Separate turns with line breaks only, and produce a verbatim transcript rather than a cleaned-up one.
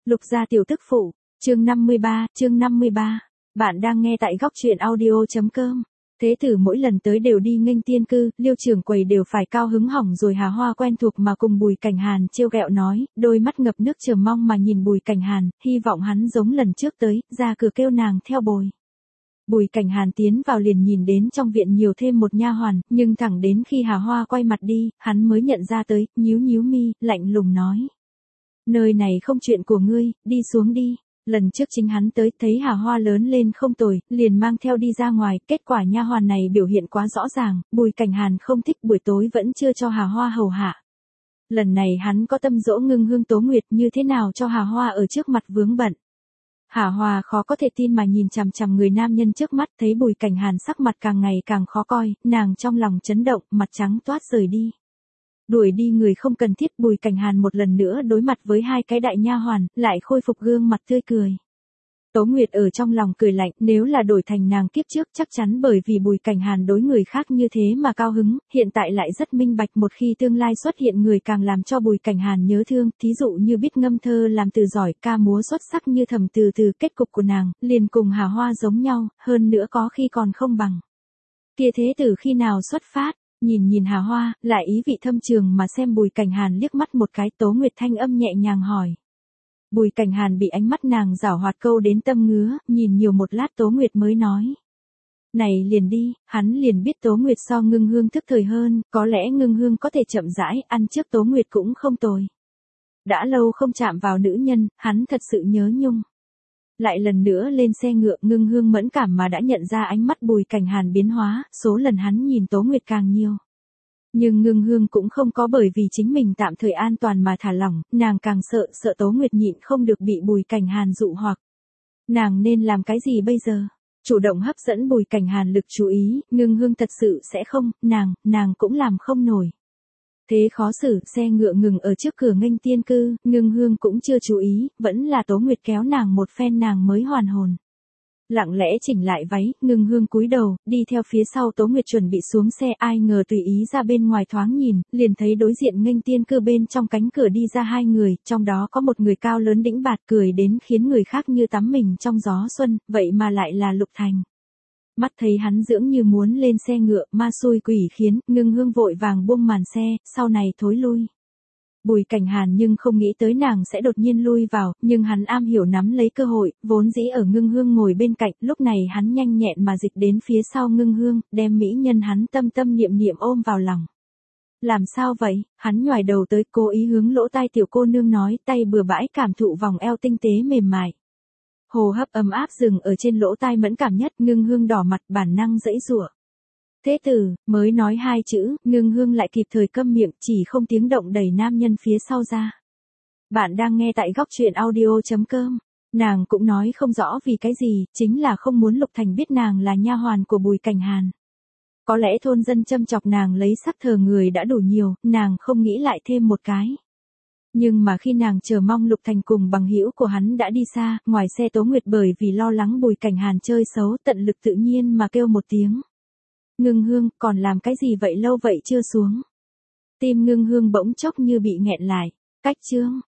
Lục gia tiểu tức phụ, chương năm mươi ba, chương năm mươi ba. Bạn đang nghe tại góc truyện audio.com. Thế tử mỗi lần tới đều đi nghênh tiên cư, Liêu trưởng quầy đều phải cao hứng hỏng rồi. Hà Hoa quen thuộc mà cùng Bùi Cảnh Hàn trêu ghẹo nói, đôi mắt ngập nước chờ mong mà nhìn Bùi Cảnh Hàn, hy vọng hắn giống lần trước tới, ra cửa kêu nàng theo bồi. Bùi Cảnh Hàn tiến vào liền nhìn đến trong viện nhiều thêm một nha hoàn, nhưng thẳng đến khi Hà Hoa quay mặt đi, hắn mới nhận ra tới, nhíu nhíu mi, lạnh lùng nói. Nơi này không chuyện của ngươi, đi xuống đi. Lần trước chính hắn tới, thấy Hà Hoa lớn lên không tồi, liền mang theo đi ra ngoài, kết quả nha hoàn này biểu hiện quá rõ ràng, Bùi Cảnh Hàn không thích, buổi tối vẫn chưa cho Hà Hoa hầu hạ. Lần này hắn có tâm dỗ Ngưng Hương Tố Nguyệt như thế nào cho Hà Hoa ở trước mặt vướng bận. Hà Hoa khó có thể tin mà nhìn chằm chằm người nam nhân trước mắt, thấy Bùi Cảnh Hàn sắc mặt càng ngày càng khó coi, nàng trong lòng chấn động, mặt trắng toát rời đi. Đuổi đi người không cần thiết. Bùi Cảnh Hàn một lần nữa đối mặt với hai cái đại nha hoàn, lại khôi phục gương mặt tươi cười. Tố Nguyệt ở trong lòng cười lạnh, nếu là đổi thành nàng kiếp trước chắc chắn bởi vì Bùi Cảnh Hàn đối người khác như thế mà cao hứng, hiện tại lại rất minh bạch, một khi tương lai xuất hiện người càng làm cho Bùi Cảnh Hàn nhớ thương, thí dụ như biết ngâm thơ làm từ giỏi, ca múa xuất sắc như Thẩm Từ Từ, kết cục của nàng liền cùng Hà Hoa giống nhau, hơn nữa có khi còn không bằng. Kia thế tử khi nào xuất phát? Nhìn nhìn Hà Hoa, lại ý vị thâm trường mà xem Bùi Cảnh Hàn liếc mắt một cái. Tố Nguyệt thanh âm nhẹ nhàng hỏi. Bùi Cảnh Hàn bị ánh mắt nàng giảo hoạt câu đến tâm ngứa, nhìn nhiều một lát Tố Nguyệt mới nói. Này liền đi. Hắn liền biết Tố Nguyệt so Ngưng Hương thức thời hơn, có lẽ Ngưng Hương có thể chậm rãi ăn trước Tố Nguyệt cũng không tồi. Đã lâu không chạm vào nữ nhân, hắn thật sự nhớ nhung. Lại lần nữa lên xe ngựa, Ngưng Hương mẫn cảm mà đã nhận ra ánh mắt Bùi Cảnh Hàn biến hóa, số lần hắn nhìn Tố Nguyệt càng nhiều. Nhưng Ngưng Hương cũng không có bởi vì chính mình tạm thời an toàn mà thả lỏng, nàng càng sợ, sợ Tố Nguyệt nhịn không được bị Bùi Cảnh Hàn dụ hoặc. Nàng nên làm cái gì bây giờ? Chủ động hấp dẫn Bùi Cảnh Hàn lực chú ý, Ngưng Hương thật sự sẽ không, nàng, nàng cũng làm không nổi. Thế khó xử, xe ngựa ngừng ở trước cửa nghênh tiên cư, Ngưng Hương cũng chưa chú ý, vẫn là Tố Nguyệt kéo nàng một phen nàng mới hoàn hồn. Lặng lẽ chỉnh lại váy, Ngưng Hương cúi đầu, đi theo phía sau Tố Nguyệt chuẩn bị xuống xe, ai ngờ tùy ý ra bên ngoài thoáng nhìn, liền thấy đối diện nghênh tiên cư bên trong cánh cửa đi ra hai người, trong đó có một người cao lớn đĩnh bạt cười đến khiến người khác như tắm mình trong gió xuân, vậy mà lại là Lục Thành. Mắt thấy hắn dưỡng như muốn lên xe ngựa, ma xui quỷ khiến, Ngưng Hương vội vàng buông màn xe, sau này thối lui. Bùi Cảnh Hàn nhưng không nghĩ tới nàng sẽ đột nhiên lui vào, nhưng hắn am hiểu nắm lấy cơ hội, vốn dĩ ở Ngưng Hương ngồi bên cạnh, lúc này hắn nhanh nhẹn mà dịch đến phía sau Ngưng Hương, đem mỹ nhân hắn tâm tâm niệm niệm ôm vào lòng. Làm sao vậy? Hắn nhoài đầu tới, cố ý hướng lỗ tai tiểu cô nương nói, tay bừa bãi cảm thụ vòng eo tinh tế mềm mại. Hồ hấp ấm áp dừng ở trên lỗ tai mẫn cảm nhất, Ngưng Hương đỏ mặt bản năng giãy giụa. Thế tử, mới nói hai chữ, Ngưng Hương lại kịp thời câm miệng, chỉ không tiếng động đẩy nam nhân phía sau ra. Bạn đang nghe tại góc truyện audio.com. Nàng cũng nói không rõ vì cái gì, chính là không muốn Lục Thành biết nàng là nha hoàn của Bùi Cảnh Hàn. Có lẽ thôn dân châm chọc nàng lấy sắc thờ người đã đủ nhiều, nàng không nghĩ lại thêm một cái. Nhưng mà khi nàng chờ mong Lục Thành cùng bằng hữu của hắn đã đi xa, ngoài xe Tố Nguyệt bởi vì lo lắng Bùi Cảnh Hàn chơi xấu, tận lực tự nhiên mà kêu một tiếng. Ngưng Hương, còn làm cái gì vậy, lâu vậy chưa xuống? Tim Ngưng Hương bỗng chốc như bị nghẹn lại. Cách chương,